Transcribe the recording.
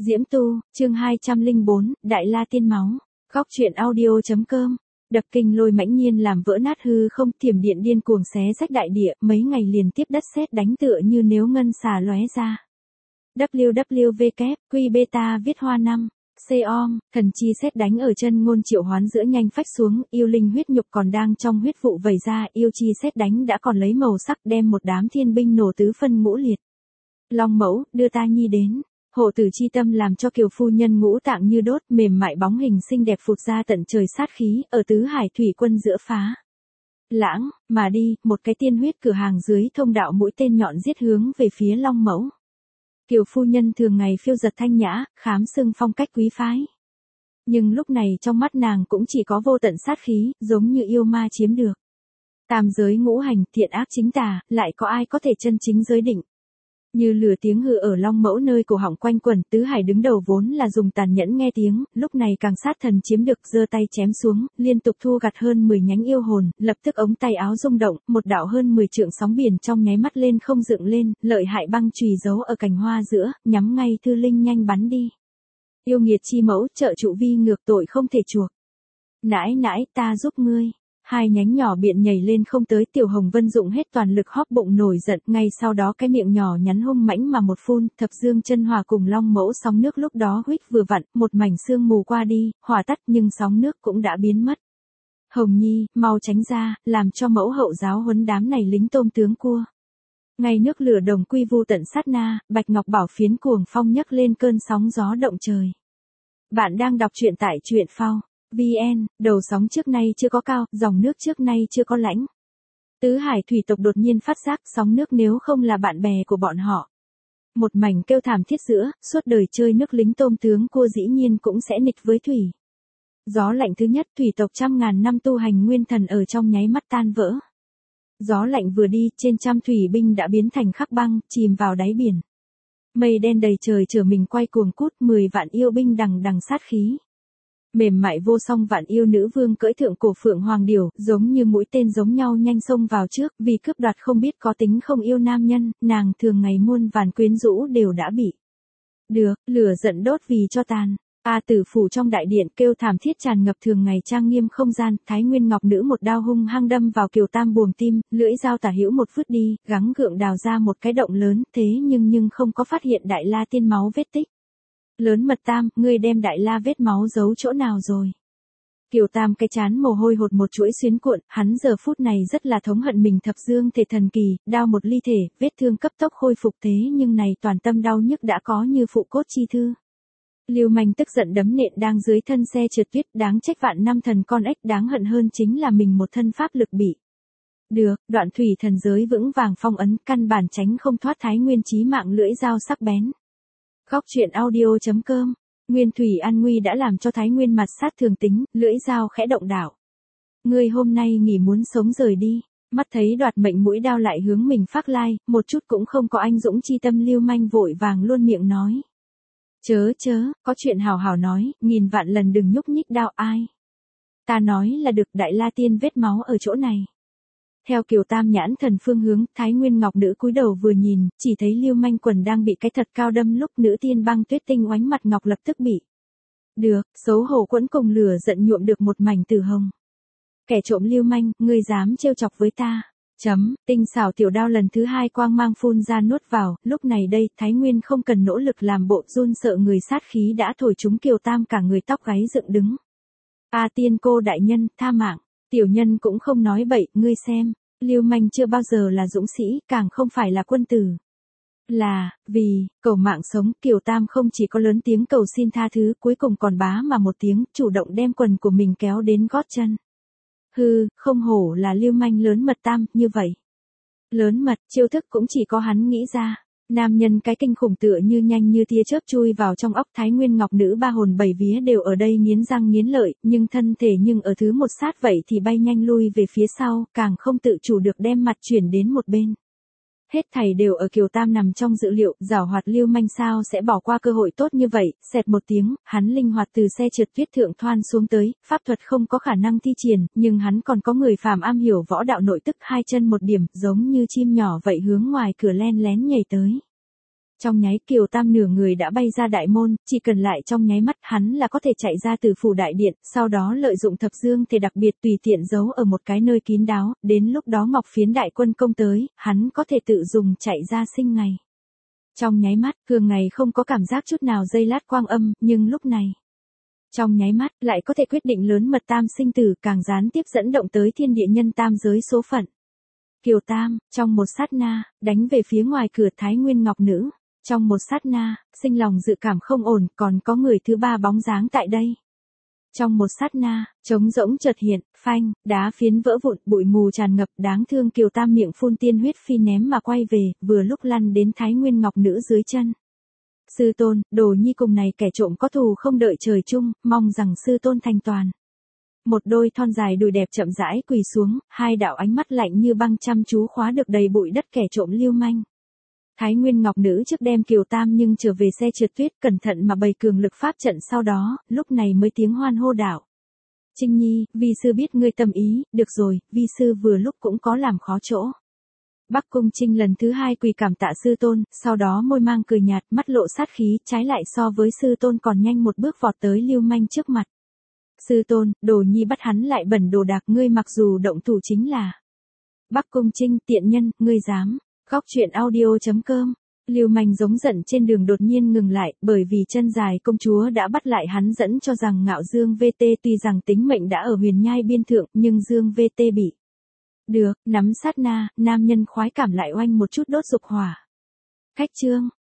Diễm Tu, chương 204, Đại La Tiên Máu. Góc truyện audio.com. Đập kinh lôi mãnh nhiên làm vỡ nát hư không, thiểm điện điên cuồng xé rách đại địa, mấy ngày liền tiếp đất sét đánh tựa như nếu ngân xà lóe ra. www, Quy Beta viết hoa 5. Seom, thần chi sét đánh ở chân ngôn triệu hoán giữa nhanh phách xuống, yêu linh huyết nhục còn đang trong huyết vụ vẩy ra, yêu chi sét đánh đã còn lấy màu sắc đem một đám thiên binh nổ tứ phân ngũ liệt. Long mẫu, đưa ta nhi đến. Hộ tử chi tâm làm cho kiều phu nhân ngũ tạng như đốt, mềm mại bóng hình xinh đẹp phụt ra tận trời sát khí, ở tứ hải thủy quân giữa phá. Lãng, mà đi, một cái tiên huyết cửa hàng dưới thông đạo mũi tên nhọn giết hướng về phía long mẫu. Kiều phu nhân thường ngày phiêu giật thanh nhã, khám sưng phong cách quý phái. Nhưng lúc này trong mắt nàng cũng chỉ có vô tận sát khí, giống như yêu ma chiếm được. Tam giới ngũ hành, thiện ác chính tà, lại có ai có thể chân chính giới định. Như lửa tiếng hừ ở long mẫu nơi cổ họng quanh quẩn, tứ hải đứng đầu vốn là dùng tàn nhẫn nghe tiếng, lúc này càng sát thần chiếm được, giơ tay chém xuống, liên tục thu gặt hơn 10 nhánh yêu hồn, lập tức ống tay áo rung động, một đạo hơn 10 trượng sóng biển trong nháy mắt lên không dựng lên, lợi hại băng chùy giấu ở cành hoa giữa, nhắm ngay Thư Linh nhanh bắn đi. Yêu nghiệt chi mẫu, trợ trụ vi ngược tội không thể chuộc. Nãi nãi, ta giúp ngươi. Hai nhánh nhỏ biện nhảy lên không tới, Tiểu Hồng Vân dụng hết toàn lực hóp bụng nổi giận, ngay sau đó cái miệng nhỏ nhắn hung mãnh mà một phun, thập dương chân hỏa cùng long mẫu sóng nước lúc đó huých vừa vặn, một mảnh sương mù qua đi, hỏa tắt nhưng sóng nước cũng đã biến mất. Hồng Nhi, mau tránh ra, làm cho mẫu hậu giáo huấn đám này lính tôm tướng cua. Ngay nước lửa đồng quy vu tận sát na, Bạch Ngọc Bảo phiến cuồng phong nhấc lên cơn sóng gió động trời. Bạn đang đọc truyện tại truyện phao. VN, đầu sóng trước nay chưa có cao, dòng nước trước nay chưa có lãnh. Tứ hải thủy tộc đột nhiên phát giác sóng nước nếu không là bạn bè của bọn họ. Một mảnh kêu thảm thiết giữa, suốt đời chơi nước lính tôm tướng cua dĩ nhiên cũng sẽ nghịch với thủy. Gió lạnh thứ nhất, thủy tộc trăm ngàn năm tu hành nguyên thần ở trong nháy mắt tan vỡ. Gió lạnh vừa đi, trên trăm thủy binh đã biến thành khắc băng, chìm vào đáy biển. Mây đen đầy trời chở mình quay cuồng cút, 10 vạn yêu binh đằng đằng sát khí. Mềm mại vô song vạn yêu nữ vương cưỡi thượng cổ phượng hoàng điểu, giống như mũi tên giống nhau nhanh xông vào trước, vì cướp đoạt không biết có tính không yêu nam nhân, nàng thường ngày muôn vàn quyến rũ đều đã bị. Được, lửa giận đốt vì cho tàn. A Tử phủ trong đại điện kêu thảm thiết tràn ngập thường ngày trang nghiêm không gian, Thái Nguyên Ngọc Nữ một đao hung hăng đâm vào Kiều Tam buồng tim, lưỡi dao tả hữu một phút đi, gắng gượng đào ra một cái động lớn, thế nhưng không có phát hiện Đại La Tiên máu vết tích. Lớn Mật Tam, ngươi đem Đại La vết máu giấu chỗ nào rồi? Kiều Tam cái chán mồ hôi hột một chuỗi xuyến cuộn, hắn giờ phút này rất là thống hận mình thập dương thể thần kỳ, đao một ly thể, vết thương cấp tốc khôi phục thế nhưng này toàn tâm đau nhức đã có như phụ cốt chi thư. Lưu Manh tức giận đấm nện đang dưới thân xe trượt tuyết, đáng trách vạn năm thần con ếch, đáng hận hơn chính là mình một thân pháp lực bị. Được, đoạn thủy thần giới vững vàng phong ấn, căn bản tránh không thoát Thái Nguyên chí mạng lưỡi dao sắc bén. Góc truyện audio.com. Nguyên Thủy an nguy đã làm cho Thái Nguyên mặt sát thường tính, lưỡi dao khẽ động đảo. Ngươi hôm nay nghỉ muốn sống rời đi, mắt thấy đoạt mệnh mũi đao lại hướng mình phác lai, một chút cũng không có anh dũng chi tâm Lưu Manh vội vàng luôn miệng nói. Chớ, có chuyện hào hào nói, nghìn vạn lần đừng nhúc nhích đao ai. Ta nói là được, Đại La Tiên vết máu ở chỗ này. Theo Kiều Tam nhãn thần phương hướng, Thái Nguyên Ngọc Nữ cúi đầu vừa nhìn, chỉ thấy Lưu Manh quần đang bị cái thật cao đâm lúc nữ tiên băng tuyết tinh oánh mặt ngọc lập tức bị. Được, xấu hổ quẫn cùng lửa giận nhuộm được một mảnh tử hồng. Kẻ trộm Lưu Manh, ngươi dám trêu chọc với ta. Tinh xảo tiểu đao lần thứ hai quang mang phun ra nuốt vào, lúc này đây, Thái Nguyên không cần nỗ lực làm bộ run sợ người sát khí đã thổi trúng Kiều Tam cả người tóc gáy dựng đứng. A tiên cô đại nhân, tha mạng. Tiểu nhân cũng không nói bậy, ngươi xem, Lưu Manh chưa bao giờ là dũng sĩ, càng không phải là quân tử. Là, vì, cầu mạng sống, Kiều Tam không chỉ có lớn tiếng cầu xin tha thứ, cuối cùng còn bá mà một tiếng, chủ động đem quần của mình kéo đến gót chân. Hừ, không hổ là Lưu Manh Lớn Mật Tam, như vậy. Lớn mật, chiêu thức cũng chỉ có hắn nghĩ ra. Nam nhân cái kinh khủng tựa như nhanh như tia chớp chui vào trong óc Thái Nguyên Ngọc Nữ ba hồn bảy vía đều ở đây nghiến răng nghiến lợi, nhưng thân thể nhưng ở thứ một sát vậy thì bay nhanh lui về phía sau, càng không tự chủ được đem mặt chuyển đến một bên. Hết thảy đều ở Kiều Tam nằm trong dự liệu, giảo hoạt Lưu Manh sao sẽ bỏ qua cơ hội tốt như vậy, xẹt một tiếng, hắn linh hoạt từ xe trượt tuyết thượng thoan xuống tới, pháp thuật không có khả năng thi triển, nhưng hắn còn có người phàm am hiểu võ đạo nội tức, hai chân một điểm, giống như chim nhỏ vậy hướng ngoài cửa len lén nhảy tới. Trong nháy Kiều Tam nửa người đã bay ra đại môn, chỉ cần lại trong nháy mắt hắn là có thể chạy ra từ phủ đại điện, sau đó lợi dụng thập dương thể đặc biệt tùy tiện giấu ở một cái nơi kín đáo, đến lúc đó Ngọc Phiến đại quân công tới, hắn có thể tự dùng chạy ra sinh ngày. Trong nháy mắt, thường ngày không có cảm giác chút nào giây lát quang âm, nhưng lúc này, trong nháy mắt lại có thể quyết định lớn mật tam sinh tử, càng gián tiếp dẫn động tới thiên địa nhân tam giới số phận. Kiều Tam, trong một sát na, đánh về phía ngoài cửa Thái Nguyên Ngọc Nữ. Trong một sát na, sinh lòng dự cảm không ổn, còn có người thứ ba bóng dáng tại đây. Trong một sát na, trống rỗng chợt hiện, phanh, đá phiến vỡ vụn, bụi mù tràn ngập, đáng thương Kiều Tam miệng phun tiên huyết phi ném mà quay về, vừa lúc lăn đến Thái Nguyên Ngọc Nữ dưới chân. Sư tôn, Đồ Nhi cùng này kẻ trộm có thù không đợi trời chung, mong rằng sư tôn thành toàn. Một đôi thon dài đùi đẹp chậm rãi quỳ xuống, hai đạo ánh mắt lạnh như băng chăm chú khóa được đầy bụi đất kẻ trộm lưu manh. Thái Nguyên Ngọc Nữ trước đem Kiều Tam nhưng trở về xe trượt tuyết, cẩn thận mà bày cường lực pháp trận, sau đó, lúc này mới tiếng hoan hô đạo. Trinh Nhi, vi sư biết ngươi tâm ý, được rồi, vi sư vừa lúc cũng có làm khó chỗ. Bắc Cung Trinh lần thứ hai quỳ cảm tạ sư tôn, sau đó môi mang cười nhạt, mắt lộ sát khí, trái lại so với sư tôn còn nhanh một bước vọt tới lưu manh trước mặt. Sư tôn, Đồ Nhi bắt hắn lại bẩn đồ đạc, ngươi mặc dù động thủ chính là. Bắc Cung Trinh, tiện nhân, ngươi dám. Góc truyện audio.com. Lưu manh giống giận trên đường đột nhiên ngừng lại, bởi vì chân dài công chúa đã bắt lại hắn, dẫn cho rằng Ngạo Dương VT tuy rằng tính mệnh đã ở huyền nhai biên thượng, nhưng Dương VT bị. Được, nắm sát na, nam nhân khoái cảm lại oanh một chút đốt dục hỏa. Khách trương.